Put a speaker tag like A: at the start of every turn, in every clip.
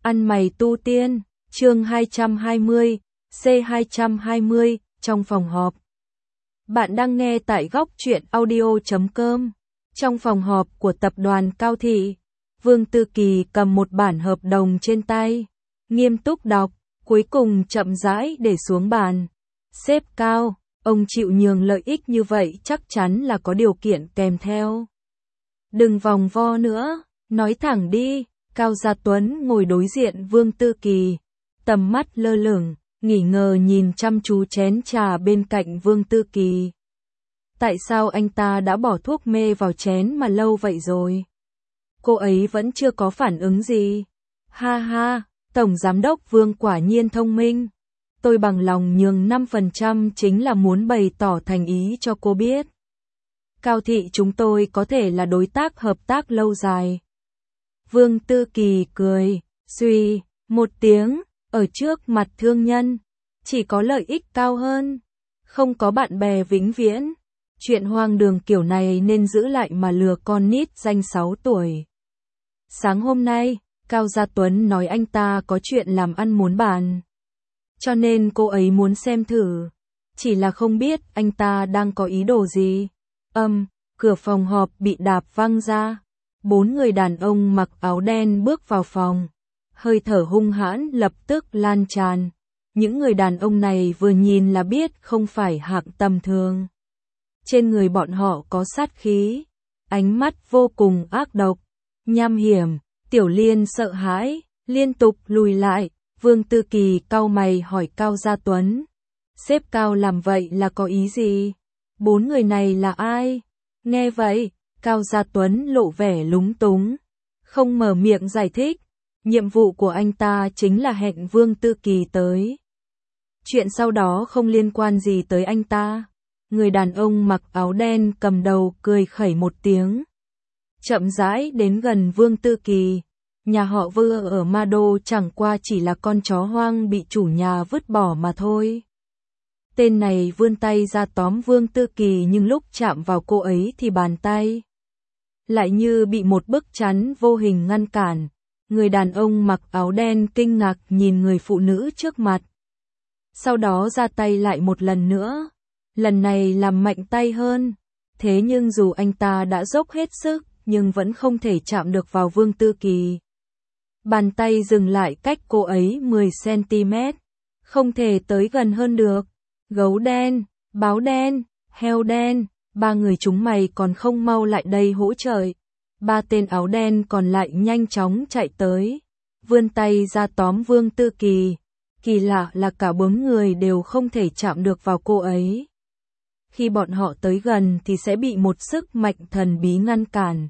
A: Ăn mày tu tiên, chương 220, C220, trong phòng họp. Bạn đang nghe tại góc truyện audio.com. Trong phòng họp của tập đoàn Cao Thị, Vương Tư Kỳ cầm một bản hợp đồng trên tay, nghiêm túc đọc, cuối cùng chậm rãi để xuống bàn. Sếp Cao, ông chịu nhường lợi ích như vậy chắc chắn là có điều kiện kèm theo. Đừng vòng vo nữa, nói thẳng đi. Cao Gia Tuấn ngồi đối diện Vương Tư Kỳ, tầm mắt lơ lửng, nghỉ ngờ nhìn chăm chú chén trà bên cạnh Vương Tư Kỳ. Tại sao anh ta đã bỏ thuốc mê vào chén mà lâu vậy rồi? Cô ấy vẫn chưa có phản ứng gì. Ha ha, Tổng Giám đốc Vương quả nhiên thông minh. Tôi bằng lòng nhường 5% chính là muốn bày tỏ thành ý cho cô biết. Cao Thị chúng tôi có thể là đối tác hợp tác lâu dài. Vương Tư Kỳ cười, suy, một tiếng, ở trước mặt thương nhân, chỉ có lợi ích cao hơn, không có bạn bè vĩnh viễn. Chuyện hoang đường kiểu này nên giữ lại mà lừa con nít danh 6 tuổi. Sáng hôm nay, Cao Gia Tuấn nói anh ta có chuyện làm ăn muốn bàn. Cho nên cô ấy muốn xem thử, chỉ là không biết anh ta đang có ý đồ gì. Cửa phòng họp bị đạp văng ra. 4 người đàn ông mặc áo đen bước vào phòng, hơi thở hung hãn lập tức lan tràn. Những người đàn ông này vừa nhìn là biết không phải hạng tầm thường. Trên người bọn họ có sát khí, ánh mắt vô cùng ác độc, nham hiểm. Tiểu Liên sợ hãi, liên tục lùi lại. Vương Tư Kỳ cau mày hỏi Cao Gia Tuấn, sếp Cao làm vậy là có ý gì? 4 người này là ai? Nghe vậy, Cao Gia Tuấn lộ vẻ lúng túng, không mở miệng giải thích. Nhiệm vụ của anh ta chính là hẹn Vương Tư Kỳ tới. Chuyện sau đó không liên quan gì tới anh ta. Người đàn ông mặc áo đen cầm đầu cười khẩy một tiếng, chậm rãi đến gần Vương Tư Kỳ. Nhà họ Vương ở Ma Đô chẳng qua chỉ là con chó hoang bị chủ nhà vứt bỏ mà thôi. Tên này vươn tay ra tóm Vương Tư Kỳ nhưng lúc chạm vào cô ấy thì bàn tay lại như bị một bức chắn vô hình ngăn cản. Người đàn ông mặc áo đen kinh ngạc nhìn người phụ nữ trước mặt. Sau đó ra tay lại một lần nữa. Lần này làm mạnh tay hơn. Thế nhưng dù anh ta đã dốc hết sức, nhưng vẫn không thể chạm được vào Vương Tư Kỳ. Bàn tay dừng lại cách cô ấy 10cm. Không thể tới gần hơn được. Gấu đen, báo đen, heo đen. 3 người chúng mày còn không mau lại đây hỗ trợ. 3 tên áo đen còn lại nhanh chóng chạy tới, vươn tay ra tóm Vương Tư Kỳ. Kỳ lạ là cả 4 người đều không thể chạm được vào cô ấy. Khi bọn họ tới gần thì sẽ bị một sức mạnh thần bí ngăn cản.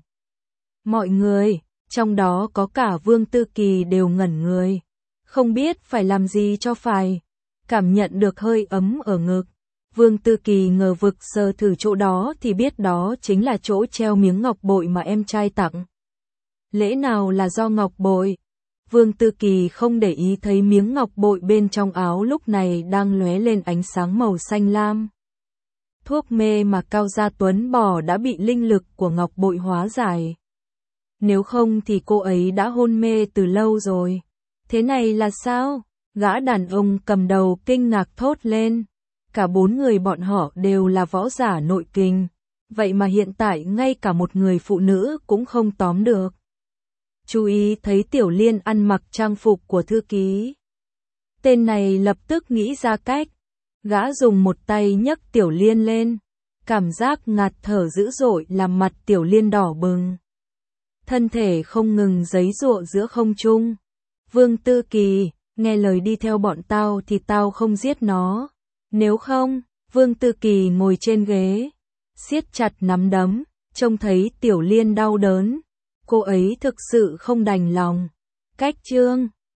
A: Mọi người, trong đó có cả Vương Tư Kỳ đều ngẩn người, không biết phải làm gì cho phải. Cảm nhận được hơi ấm ở ngực. Vương Tư Kỳ ngờ vực sờ thử chỗ đó thì biết đó chính là chỗ treo miếng ngọc bội mà em trai tặng. Lẽ nào là do ngọc bội? Vương Tư Kỳ không để ý thấy miếng ngọc bội bên trong áo lúc này đang lóe lên ánh sáng màu xanh lam. Thuốc mê mà Cao Gia Tuấn bỏ đã bị linh lực của ngọc bội hóa giải. Nếu không thì cô ấy đã hôn mê từ lâu rồi. Thế này là sao? Gã đàn ông cầm đầu kinh ngạc thốt lên. Cả 4 người bọn họ đều là võ giả nội kình, vậy mà hiện tại ngay cả một người phụ nữ cũng không tóm được. Chú ý thấy Tiểu Liên ăn mặc trang phục của thư ký. Tên này lập tức nghĩ ra cách. Gã dùng một tay nhấc Tiểu Liên lên. Cảm giác ngạt thở dữ dội làm mặt Tiểu Liên đỏ bừng. Thân thể không ngừng giãy giụa giữa không trung. Vương Tư Kỳ, nghe lời đi theo bọn tao thì tao không giết nó. Nếu không, Vương Tư Kỳ ngồi trên ghế, siết chặt nắm đấm, trông thấy Tiểu Liên đau đớn. Cô ấy thực sự không đành lòng. Cách chương